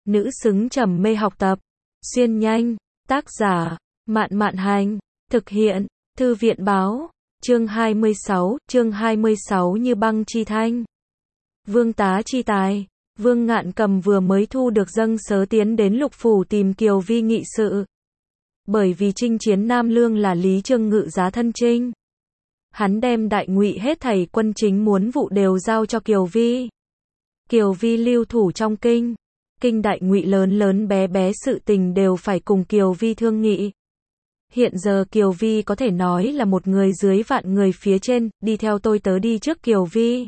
nữ xứng trầm mê học tập. Xuyên nhanh, tác giả, Mạn Mạn Hành, thực hiện, Thư viện Báo, chương 26 như băng chi thanh. Vương tá chi tài, Vương Ngạn Cầm vừa mới thu được dâng sớ tiến đến Lục Phủ tìm Kiều Vi nghị sự. Bởi vì chinh chiến Nam Lương là Lý Trương ngự giá thân chinh. Hắn đem đại ngụy hết thảy quân chính muốn vụ đều giao cho Kiều Vi. Kiều Vi lưu thủ trong kinh. Kinh đại ngụy lớn lớn bé bé sự tình đều phải cùng Kiều Vi thương nghị. Hiện giờ Kiều Vi có thể nói là một người dưới vạn người phía trên, đi theo tôi tớ đi trước Kiều Vi.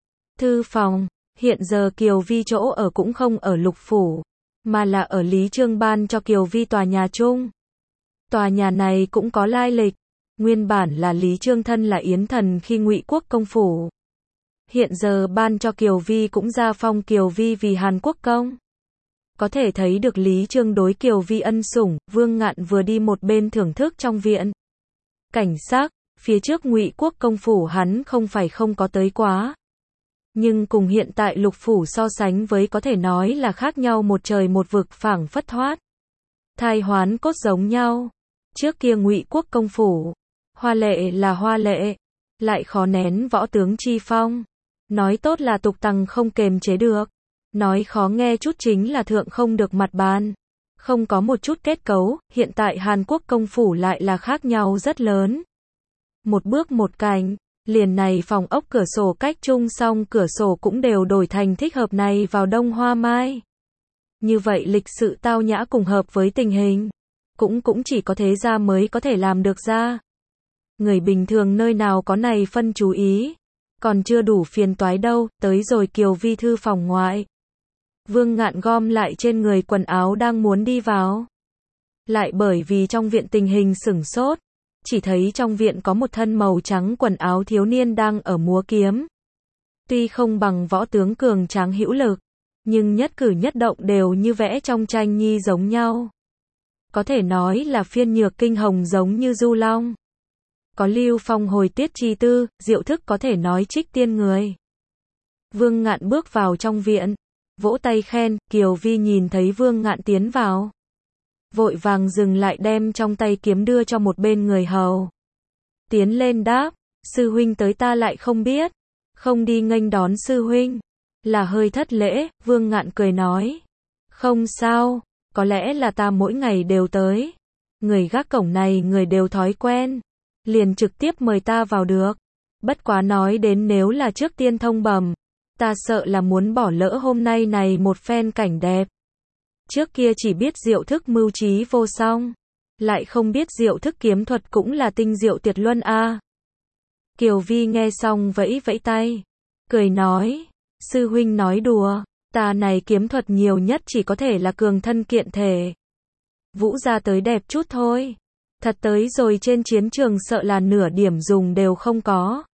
Thư phòng, hiện giờ Kiều Vi chỗ ở cũng không ở Lục Phủ, mà là ở Lý Trương ban cho Kiều Vi tòa nhà chung. Tòa nhà này cũng có lai lịch, nguyên bản là Lý Trương thân là Yến Thần khi Ngụy Quốc công phủ. Hiện giờ ban cho Kiều Vi cũng gia phong Kiều Vi vì Hàn Quốc công. Có thể thấy được Lý Trương đối Kiều Vi ân sủng. Vương Ngạn vừa đi một bên thưởng thức trong viện. Cảnh sắc, phía trước Ngụy Quốc công phủ hắn không phải không có tới quá. Nhưng cùng hiện tại Lục Phủ so sánh với có thể nói là khác nhau một trời một vực, phảng phất thoát. Thai hoán cốt giống nhau. Trước kia Ngụy Quốc công phủ, hoa lệ là hoa lệ, lại khó nén võ tướng chi phong. Nói tốt là tục tằng không kềm chế được. Nói khó nghe chút chính là thượng không được mặt bàn. Không có một chút kết cấu, hiện tại Hàn Quốc công phủ lại là khác nhau rất lớn. Một bước một cạnh, liền này phòng ốc cửa sổ cách chung song cửa sổ cũng đều đổi thành thích hợp này vào đông hoa mai. Như vậy lịch sự tao nhã cùng hợp với tình hình. Cũng chỉ có thế gia mới có thể làm được ra. Người bình thường nơi nào có này phân chú ý. Còn chưa đủ phiền toái đâu, tới rồi Kiều Vi thư phòng ngoại. Vương Ngạn gom lại trên người quần áo đang muốn đi vào. Lại bởi vì trong viện tình hình sửng sốt. Chỉ thấy trong viện có một thân màu trắng quần áo thiếu niên đang ở múa kiếm. Tuy không bằng võ tướng cường tráng hữu lực, nhưng nhất cử nhất động đều như vẽ trong tranh nhi giống nhau. Có thể nói là phiên nhược kinh hồng giống như du long. Có lưu phong hồi tiết chi tư, diệu thức có thể nói trích tiên người. Vương Ngạn bước vào trong viện, vỗ tay khen. Kiều Vi nhìn thấy Vương Ngạn tiến vào, vội vàng dừng lại đem trong tay kiếm đưa cho một bên người hầu. Tiến lên đáp, sư huynh tới ta lại không biết, không đi nghênh đón sư huynh, là hơi thất lễ. Vương Ngạn cười nói, không sao, có lẽ là ta mỗi ngày đều tới. Người gác cổng này người đều thói quen, liền trực tiếp mời ta vào được. Bất quá nói đến nếu là trước tiên thông bẩm, ta sợ là muốn bỏ lỡ hôm nay này một phen cảnh đẹp. Trước kia chỉ biết diệu thức mưu trí vô song, lại không biết diệu thức kiếm thuật cũng là tinh diệu tuyệt luân a. Kiều Vi nghe xong vẫy vẫy tay, cười nói, sư huynh nói đùa, ta này kiếm thuật nhiều nhất chỉ có thể là cường thân kiện thể. Vũ ra tới đẹp chút thôi. Thật tới rồi trên chiến trường sợ là nửa điểm dùng đều không có.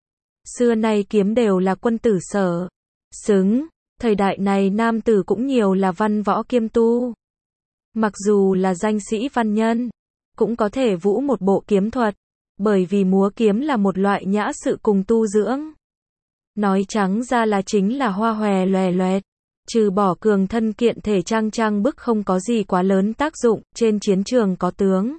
Xưa nay kiếm đều là quân tử sở xứng, thời đại này nam tử cũng nhiều là văn võ kiêm tu. Mặc dù là danh sĩ văn nhân, cũng có thể vũ một bộ kiếm thuật, bởi vì múa kiếm là một loại nhã sự cùng tu dưỡng. Nói trắng ra là chính là hoa hòe loè loẹt, trừ bỏ cường thân kiện thể trang bức không có gì quá lớn tác dụng. Trên chiến trường có tướng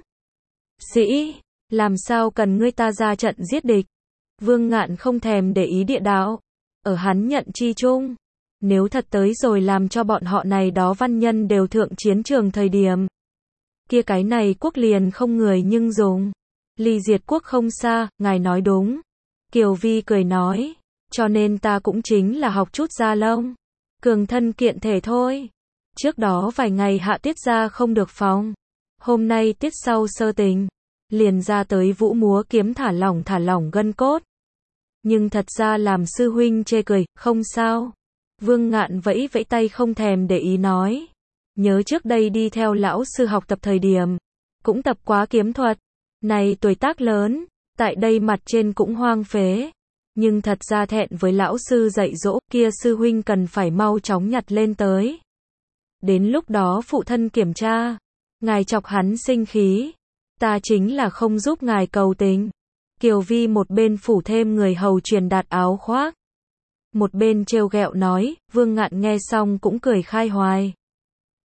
sĩ, làm sao cần ngươi ta ra trận giết địch. Vương Ngạn không thèm để ý địa đạo, ở hắn nhận chi chung, nếu thật tới rồi làm cho bọn họ này đó văn nhân đều thượng chiến trường thời điểm, kia cái này quốc liền không người nhưng dùng, ly diệt quốc không xa. Ngài nói đúng. Kiều Vi cười nói, cho nên ta cũng chính là học chút da lông, cường thân kiện thể thôi. Trước đó vài ngày hạ tiết ra không được phòng, hôm nay tiết sau sơ tình, liền ra tới vũ múa kiếm thả lỏng gân cốt. Nhưng thật ra làm sư huynh chê cười, không sao. Vương Ngạn vẫy vẫy tay không thèm để ý nói, nhớ trước đây đi theo lão sư học tập thời điểm, cũng tập quá kiếm thuật. Này tuổi tác lớn, tại đây mặt trên cũng hoang phế. Nhưng thật ra thẹn với lão sư dạy dỗ, kia sư huynh cần phải mau chóng nhặt lên tới. Đến lúc đó phụ thân kiểm tra, ngài chọc hắn sinh khí, ta chính là không giúp ngài cầu tình. Kiều Vi một bên phủ thêm người hầu truyền đạt áo khoác, một bên trêu ghẹo nói. Vương Ngạn nghe xong cũng cười khai hoài.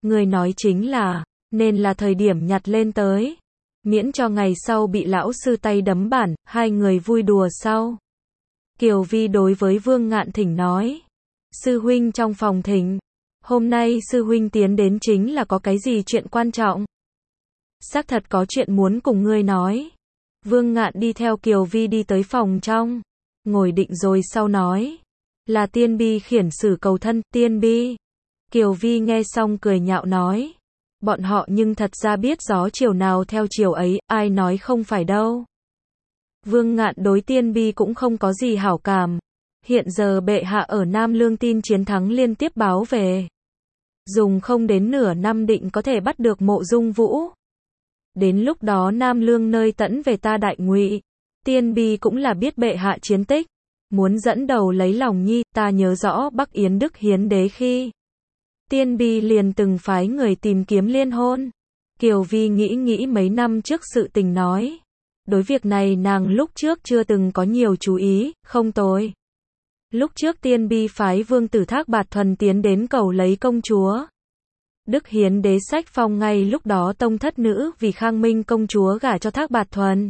Người nói chính là, nên là thời điểm nhặt lên tới. Miễn cho ngày sau bị lão sư tay đấm bản, hai người vui đùa sau. Kiều Vi đối với Vương Ngạn thỉnh nói. Sư huynh trong phòng thỉnh. Hôm nay sư huynh tiến đến chính là có cái gì chuyện quan trọng. Xác thật có chuyện muốn cùng ngươi nói. Vương Ngạn đi theo Kiều Vi đi tới phòng trong. Ngồi định rồi sau nói. Là Tiên Bi khiển xử cầu thân, Tiên Bi. Kiều Vi nghe xong cười nhạo nói. Bọn họ nhưng thật ra biết gió chiều nào theo chiều ấy, ai nói không phải đâu. Vương Ngạn đối Tiên Bi cũng không có gì hảo cảm. Hiện giờ bệ hạ ở Nam Lương tin chiến thắng liên tiếp báo về. Dùng không đến nửa năm định có thể bắt được Mộ Dung Vũ. Đến lúc đó Nam Lương nơi tẫn về ta Đại Ngụy. Tiên Bi cũng là biết bệ hạ chiến tích. Muốn dẫn đầu lấy lòng nhi, ta nhớ rõ Bắc Yến Đức Hiến đế khi. Tiên Bi liền từng phái người tìm kiếm liên hôn. Kiều Vi nghĩ mấy năm trước sự tình nói. Đối việc này nàng lúc trước chưa từng có nhiều chú ý, không tồi. Lúc trước Tiên Bi phái vương tử Thác Bạt Thuần tiến đến cầu lấy công chúa. Đức Hiến đế sách phong ngay lúc đó tông thất nữ vì Khang Minh công chúa gả cho Thác Bạt Thuần.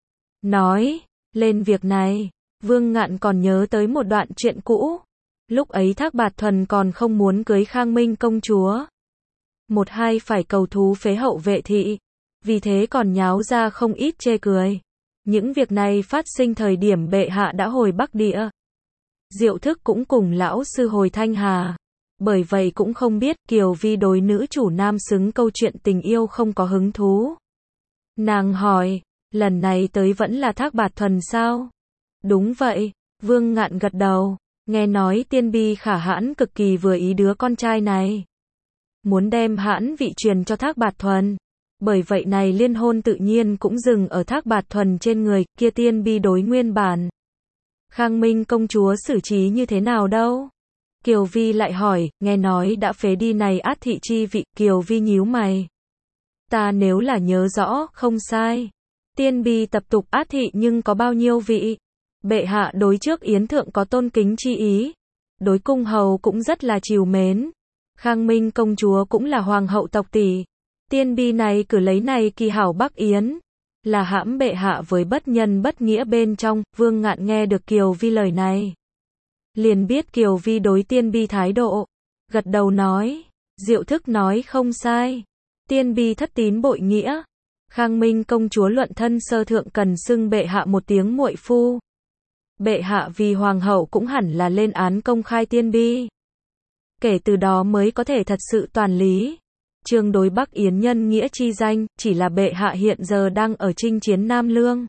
Nói, lên việc này, Vương Ngạn còn nhớ tới một đoạn chuyện cũ. Lúc ấy Thác Bạt Thuần còn không muốn cưới Khang Minh công chúa. Một hai phải cầu thú phế hậu vệ thị. Vì thế còn nháo ra không ít chê cười. Những việc này phát sinh thời điểm bệ hạ đã hồi Bắc Địa. Diệu Thức cũng cùng lão sư hồi Thanh Hà. Bởi vậy cũng không biết Kiều Vi đối nữ chủ nam xứng câu chuyện tình yêu không có hứng thú. Nàng hỏi, lần này tới vẫn là Thác Bạt Thuần sao? Đúng vậy, Vương Ngạn gật đầu. Nghe nói Tiên Bi khả hãn cực kỳ vừa ý đứa con trai này. Muốn đem hãn vị truyền cho Thác Bạt Thuần. Bởi vậy này liên hôn tự nhiên cũng dừng ở Thác Bạt Thuần trên người, kia Tiên Bi đối nguyên bản. Khang Minh công chúa xử trí như thế nào đâu? Kiều Vi lại hỏi, nghe nói đã phế đi này át thị chi vị, Kiều Vi nhíu mày. Ta nếu là nhớ rõ, không sai. Tiên Bi tập tục át thị nhưng có bao nhiêu vị? Bệ hạ đối trước Yến Thượng có tôn kính chi ý. Đối cung hầu cũng rất là trìu mến. Khang Minh công chúa cũng là hoàng hậu tộc tỷ. Tiên Bi này cử lấy này kỳ hảo Bắc Yến. Là hãm bệ hạ với bất nhân bất nghĩa bên trong. Vương Ngạn nghe được Kiều Vi lời này. Liền biết Kiều Vi đối Tiên Bi thái độ. Gật đầu nói. Diệu Thức nói không sai. Tiên Bi thất tín bội nghĩa. Khang Minh công chúa luận thân sơ thượng cần xưng bệ hạ một tiếng muội phu. Bệ hạ vì hoàng hậu cũng hẳn là lên án công khai Tiên Bi. Kể từ đó mới có thể thật sự toàn lý. Chương đối Bắc Yến nhân nghĩa chi danh, chỉ là bệ hạ hiện giờ đang ở chinh chiến Nam Lương.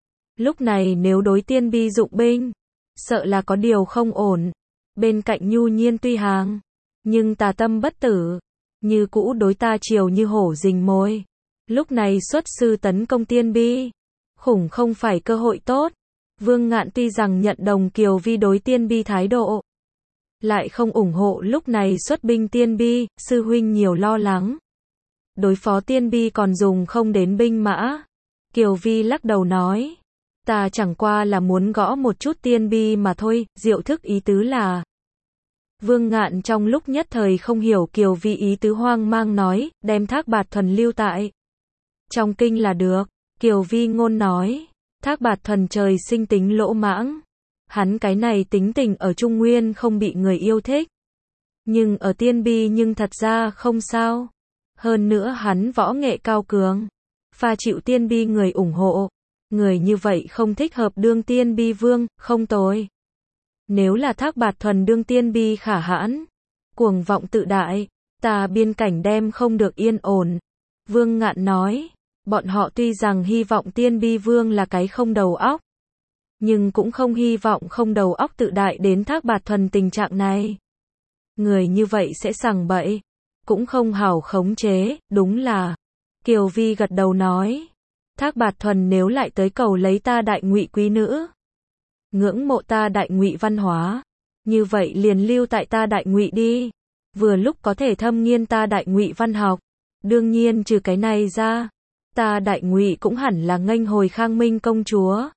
Lúc này nếu đối Tiên Bi dụng binh, sợ là có điều không ổn. Bên cạnh Nhu Nhiên tuy hàng, nhưng tà tâm bất tử, như cũ đối ta chiều như hổ rình mồi. Lúc này xuất sư tấn công Tiên Bi, khủng không phải cơ hội tốt. Vương Ngạn tuy rằng nhận đồng Kiều Vi đối Tiên Bi thái độ, lại không ủng hộ lúc này xuất binh Tiên Bi, sư huynh nhiều lo lắng. Đối phó Tiên Bi còn dùng không đến binh mã. Kiều Vi lắc đầu nói, ta chẳng qua là muốn gõ một chút Tiên Bi mà thôi. Diệu Thức ý tứ là. Vương Ngạn trong lúc nhất thời không hiểu Kiều Vi ý tứ, hoang mang nói, đem Thác Bạt Thuần lưu tại trong kinh là được. Kiều Vi ngôn nói, Thác Bạt Thuần trời sinh tính lỗ mãng. Hắn cái này tính tình ở Trung Nguyên không bị người yêu thích. Nhưng ở Tiên Bi nhưng thật ra không sao. Hơn nữa hắn võ nghệ cao cường. Pha chịu Tiên Bi người ủng hộ. Người như vậy không thích hợp đương Tiên Bi vương, không tồi. Nếu là Thác Bạt Thuần đương Tiên Bi khả hãn. Cuồng vọng tự đại. Ta biên cảnh đem không được yên ổn. Vương Ngạn nói. Bọn họ tuy rằng hy vọng Tiên Bi vương là cái không đầu óc. Nhưng cũng không hy vọng không đầu óc tự đại đến Thác Bạt Thuần tình trạng này. Người như vậy sẽ sằng bậy. Cũng không hảo khống chế, đúng là. Kiều Vi gật đầu nói. Thác Bạt Thuần nếu lại tới cầu lấy ta Đại Ngụy quý nữ. Ngưỡng mộ ta Đại Ngụy văn hóa. Như vậy liền lưu tại ta Đại Ngụy đi. Vừa lúc có thể thâm nghiên ta Đại Ngụy văn học. Đương nhiên trừ cái này ra. Ta Đại Ngụy cũng hẳn là nghênh hồi Khang Minh công chúa.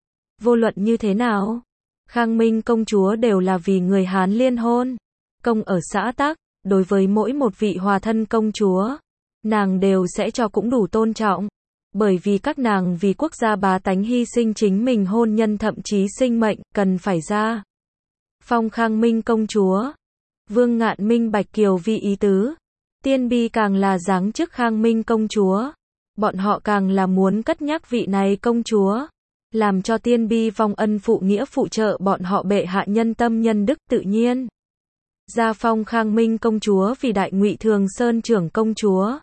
Vô luận như thế nào, Khang Minh công chúa đều là vì người Hán liên hôn. Công ở xã tắc, đối với mỗi một vị hòa thân công chúa, nàng đều sẽ cho cũng đủ tôn trọng. Bởi vì các nàng vì quốc gia bá tánh hy sinh chính mình hôn nhân thậm chí sinh mệnh, cần phải ra phong Khang Minh công chúa. Vương Ngạn minh bạch Kiều Vi ý tứ. Tiên Bi càng là giáng chức Khang Minh công chúa. Bọn họ càng là muốn cất nhắc vị này công chúa. Làm cho Tiên Bi vong ân phụ nghĩa phụ trợ bọn họ bệ hạ nhân tâm nhân đức tự nhiên. Gia phong Khang Minh công chúa vì Đại Ngụy Thường Sơn trưởng công chúa.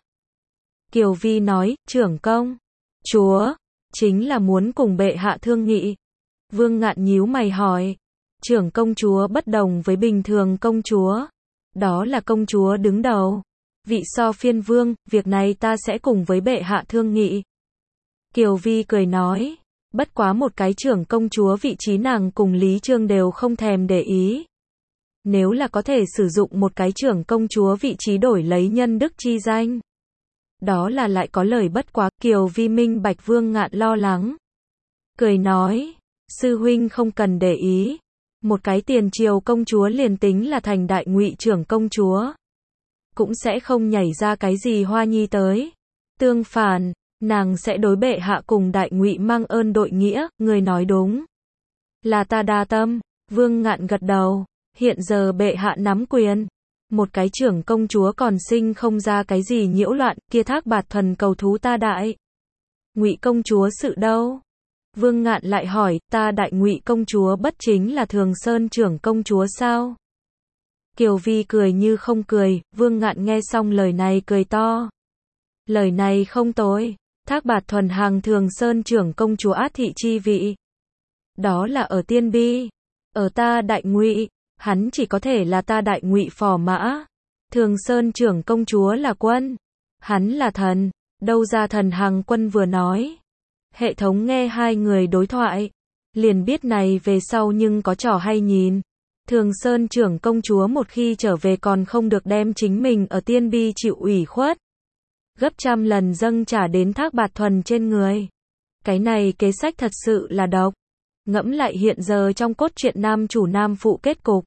Kiều Vi nói, trưởng công chúa, chính là muốn cùng bệ hạ thương nghị. Vương Ngạn nhíu mày hỏi, trưởng công chúa bất đồng với bình thường công chúa. Đó là công chúa đứng đầu. Vị so phiên vương, việc này ta sẽ cùng với bệ hạ thương nghị. Kiều Vi cười nói, bất quá một cái trưởng công chúa vị trí nàng cùng Lý Trương đều không thèm để ý. Nếu là có thể sử dụng một cái trưởng công chúa vị trí đổi lấy nhân đức chi danh. Đó là lại có lời bất quá. Kiều Vi minh bạch Vương Ngạn lo lắng. Cười nói, sư huynh không cần để ý. Một cái tiền triều công chúa liền tính là thành Đại Ngụy trưởng công chúa. Cũng sẽ không nhảy ra cái gì hoa nhi tới. Tương phản, nàng sẽ đối bệ hạ cùng Đại Ngụy mang ơn đội nghĩa, người nói đúng. Là ta đa tâm. Vương Ngạn gật đầu. Hiện giờ bệ hạ nắm quyền. Một cái trưởng công chúa còn sinh không ra cái gì nhiễu loạn, kia Thác Bạt Thuần cầu thú ta Đại Ngụy công chúa sự đâu? Vương Ngạn lại hỏi, ta Đại Ngụy công chúa bất chính là Thường Sơn trưởng công chúa sao? Kiều Vi cười như không cười. Vương Ngạn nghe xong lời này cười to. Lời này không tồi. Thác Bạt Thuần hàng Thường Sơn trưởng công chúa át thị chi vị. Đó là ở Tiên Bi. Ở ta Đại Ngụy, hắn chỉ có thể là ta Đại Ngụy phò mã. Thường Sơn trưởng công chúa là quân. Hắn là thần. Đâu ra thần hàng quân vừa nói. Hệ thống nghe hai người đối thoại. Liền biết này về sau nhưng có trò hay nhìn. Thường Sơn trưởng công chúa một khi trở về còn không được đem chính mình ở Tiên Bi chịu ủy khuất. Gấp trăm lần dâng trả đến Thác Bạt Thuần trên người. Cái này kế sách thật sự là độc. Ngẫm lại hiện giờ trong cốt truyện nam chủ nam phụ kết cục.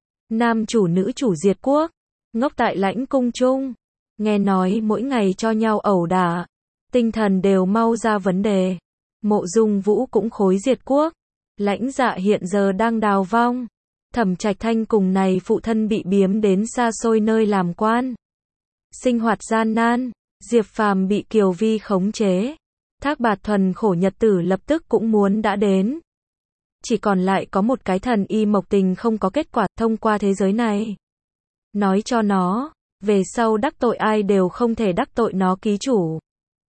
Nam chủ nữ chủ diệt quốc. Ngốc tại lãnh cung chung. Nghe nói mỗi ngày cho nhau ẩu đả. Tinh thần đều mau ra vấn đề. Mộ Dung Vũ cũng khối diệt quốc. Lãnh Dạ hiện giờ đang đào vong. Thẩm Trạch Thanh cùng này phụ thân bị biếm đến xa xôi nơi làm quan. Sinh hoạt gian nan. Diệp Phàm bị Kiều Vi khống chế. Thác Bạt Thuần khổ nhật tử lập tức cũng muốn đã đến. Chỉ còn lại có một cái thần y mộc tình không có kết quả thông qua thế giới này. Nói cho nó, về sau đắc tội ai đều không thể đắc tội nó ký chủ.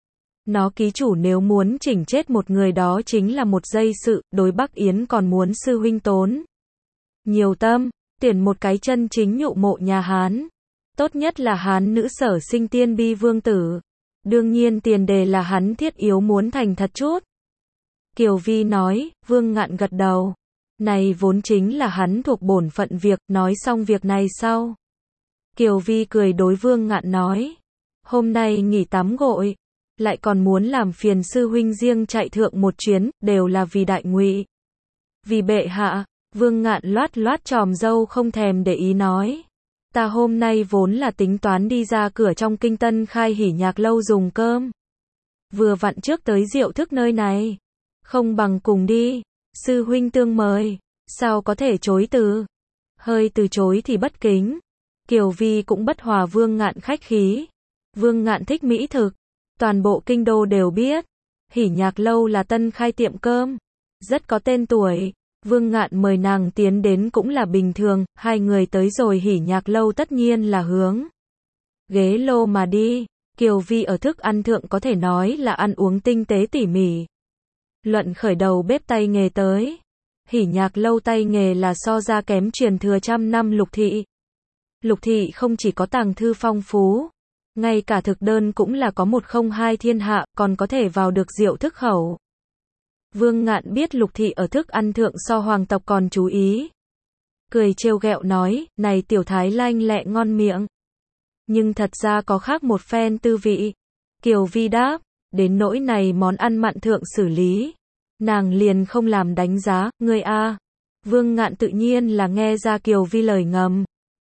Nó ký chủ nếu muốn chỉnh chết một người đó chính là một giây sự, đối Bắc Yến còn muốn sư huynh tốn nhiều tâm, tuyển một cái chân chính nhụ mộ nhà Hán. Tốt nhất là Hán nữ sở sinh Tiên Bi vương tử. Đương nhiên tiền đề là hắn thiết yếu muốn thành thật chút. Kiều Vi nói, Vương Ngạn gật đầu. Này vốn chính là hắn thuộc bổn phận việc, nói xong việc này sau. Kiều Vi cười đối Vương Ngạn nói. Hôm nay nghỉ tắm gội. Lại còn muốn làm phiền sư huynh riêng chạy thượng một chuyến, đều là vì Đại Ngụy. Vì bệ hạ. Vương Ngạn loát loát chòm râu không thèm để ý nói. Ta hôm nay vốn là tính toán đi ra cửa trong Kinh Tân Khai Hỉ Nhạc lâu dùng cơm. Vừa vặn trước tới Diệu Thức nơi này. Không bằng cùng đi. Sư huynh tương mời. Sao có thể chối từ? Hơi từ chối thì bất kính. Kiều Vi cũng bất hòa Vương Ngạn khách khí. Vương Ngạn thích mỹ thực. Toàn bộ kinh đô đều biết. Hỉ Nhạc lâu là tân khai tiệm cơm. Rất có tên tuổi. Vương Ngạn mời nàng tiến đến cũng là bình thường. Hai người tới rồi Hỉ Nhạc lâu tất nhiên là hướng ghế lô mà đi. Kiều Vi ở thức ăn thượng có thể nói là ăn uống tinh tế tỉ mỉ. Luận khởi đầu bếp tay nghề tới. Hỉ Nhạc lâu tay nghề là so ra kém truyền thừa trăm năm Lục thị. Lục thị không chỉ có tàng thư phong phú. Ngay cả thực đơn cũng là có 102 thiên hạ, còn có thể vào được Diệu Thức khẩu. Vương Ngạn biết Lục thị ở thức ăn thượng so hoàng tộc còn chú ý. Cười trêu ghẹo nói, này tiểu thái lanh lẹ ngon miệng. Nhưng thật ra có khác một phen tư vị. Kiều Vi đáp, đến nỗi này món ăn mặn thượng xử lý. Nàng liền không làm đánh giá, ngươi a. Vương Ngạn tự nhiên là nghe ra Kiều Vi lời ngầm.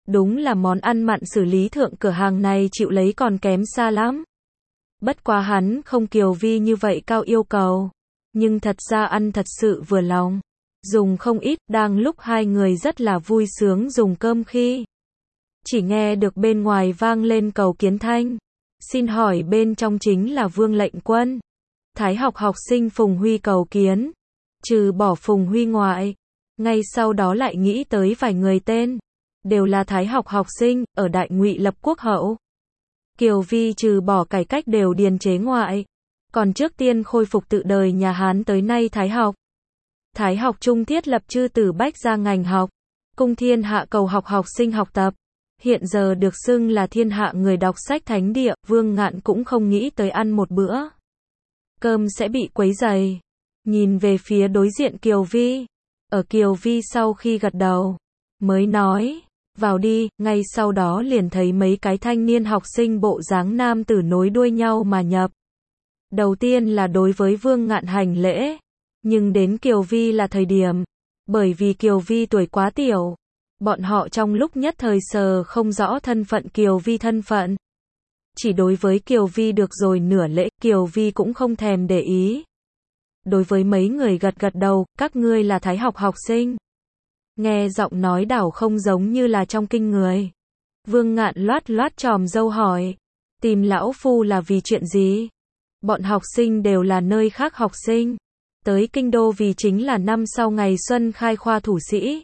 Đúng là món ăn mặn xử lý thượng cửa hàng này chịu lấy còn kém xa lắm. Bất quá hắn không Kiều Vi như vậy cao yêu cầu. Nhưng thật ra ăn thật sự vừa lòng. Dùng không ít, đang lúc hai người rất là vui sướng dùng cơm khi chỉ nghe được bên ngoài vang lên cầu kiến thanh. Xin hỏi bên trong chính là Vương lệnh quân. Thái học học sinh Phùng Huy cầu kiến. Trừ bỏ Phùng Huy ngoại. Ngay sau đó lại nghĩ tới vài người tên. Đều là Thái học học sinh, ở Đại Ngụy lập quốc hậu. Kiều Vi trừ bỏ cải cách đều điền chế ngoại. Còn trước tiên khôi phục tự đời nhà Hán tới nay Thái học. Thái học trung thiết lập chư tử bách gia ngành học. Cung thiên hạ cầu học học sinh học tập. Hiện giờ được xưng là thiên hạ người đọc sách thánh địa, Vương Ngạn cũng không nghĩ tới ăn một bữa cơm sẽ bị quấy rầy. Nhìn về phía đối diện Kiều Vi. Ở Kiều Vi sau khi gật đầu, mới nói, vào đi, ngay sau đó liền thấy mấy cái thanh niên học sinh bộ dáng nam tử nối đuôi nhau mà nhập. Đầu tiên là đối với Vương Ngạn hành lễ, nhưng đến Kiều Vi là thời điểm, bởi vì Kiều Vi tuổi quá tiểu, bọn họ trong lúc nhất thời sờ không rõ thân phận Kiều Vi thân phận. Chỉ đối với Kiều Vi được rồi nửa lễ, Kiều Vi cũng không thèm để ý. Đối với mấy người gật gật đầu, các ngươi là Thái học học sinh. Nghe giọng nói đảo không giống như là trong kinh người. Vương Ngạn loát loát chòm râu hỏi, tìm lão phu là vì chuyện gì? Bọn học sinh đều là nơi khác học sinh. Tới kinh đô vì chính là năm sau ngày xuân khai khoa thủ sĩ.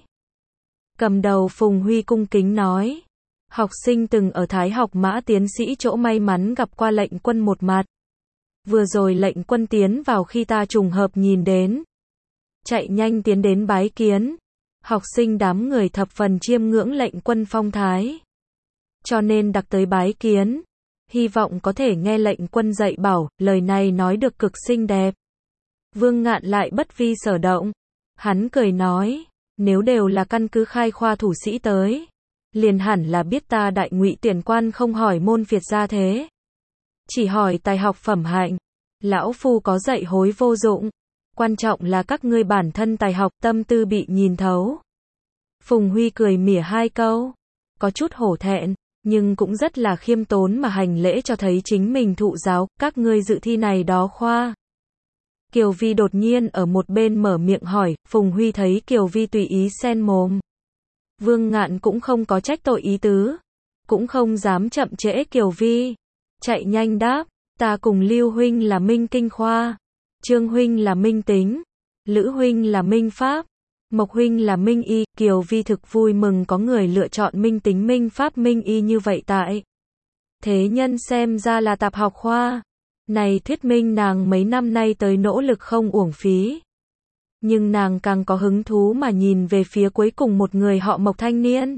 Cầm đầu Phùng Huy cung kính nói. Học sinh từng ở Thái học Mã tiến sĩ chỗ may mắn gặp qua lệnh quân một mặt. Vừa rồi lệnh quân tiến vào khi ta trùng hợp nhìn đến. Chạy nhanh tiến đến bái kiến. Học sinh đám người thập phần chiêm ngưỡng lệnh quân phong thái. Cho nên đặc tới bái kiến. Hy vọng có thể nghe lệnh quân dạy bảo, lời này nói được cực xinh đẹp. Vương Ngạn lại bất vi sở động. Hắn cười nói, nếu đều là căn cứ khai khoa thủ sĩ tới, liền hẳn là biết ta Đại Ngụy tiền quan không hỏi môn phiệt gia thế. Chỉ hỏi tài học phẩm hạnh. Lão phu có dạy hối vô dụng. Quan trọng là các ngươi bản thân tài học tâm tư bị nhìn thấu. Phùng Huy cười mỉa hai câu. Có chút hổ thẹn, nhưng cũng rất là khiêm tốn mà hành lễ cho thấy chính mình thụ giáo, các ngươi dự thi này đó khoa. Kiều Vi đột nhiên ở một bên mở miệng hỏi, Phùng Huy thấy Kiều Vi tùy ý xen mồm. Vương Ngạn cũng không có trách tội ý tứ. Cũng không dám chậm trễ Kiều Vi. Chạy nhanh đáp, ta cùng Lưu huynh là Minh Kinh khoa. Trương huynh là Minh Tính. Lữ huynh là Minh Pháp. Mộc huynh là Minh Y. Kiều Vi thực vui mừng có người lựa chọn Minh Tính Minh Pháp Minh Y như vậy tại. Thế nhân xem ra là tạp học khoa. Này thuyết minh nàng mấy năm nay tới nỗ lực không uổng phí. Nhưng nàng càng có hứng thú mà nhìn về phía cuối cùng một người họ Mộc thanh niên.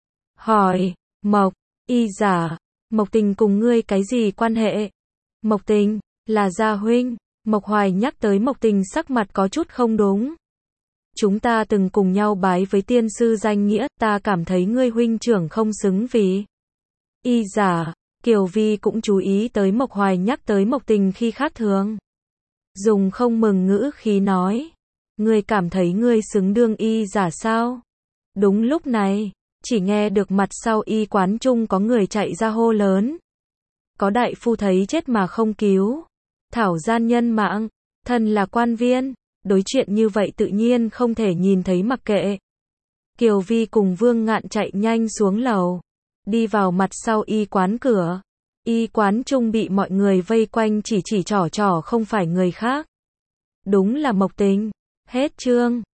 Hỏi, Mộc, Y giả, Mộc Tình cùng ngươi cái gì quan hệ? Mộc Tình, là gia huynh. Mộc Hoài nhắc tới Mộc Tình sắc mặt có chút không đúng. Chúng ta từng cùng nhau bái với tiên sư danh nghĩa, ta cảm thấy ngươi huynh trưởng không xứng vì Y giả. Kiều Vi cũng chú ý tới Mộc Hoài nhắc tới Mộc Tình khi khác thường. Dùng không mừng ngữ khí nói. Ngươi cảm thấy ngươi xứng đương Y giả sao? Đúng lúc này, chỉ nghe được mặt sau y quán chung có người chạy ra hô lớn. Có đại phu thấy chết mà không cứu. Thảo gian nhân mạng, thân là quan viên, đối chuyện như vậy tự nhiên không thể nhìn thấy mặc kệ. Kiều Vi cùng Vương Ngạn chạy nhanh xuống lầu. Đi vào mặt sau y quán cửa. Y quán chung bị mọi người vây quanh chỉ trỏ không phải người khác. Đúng là Mộc Tình. Hết chương.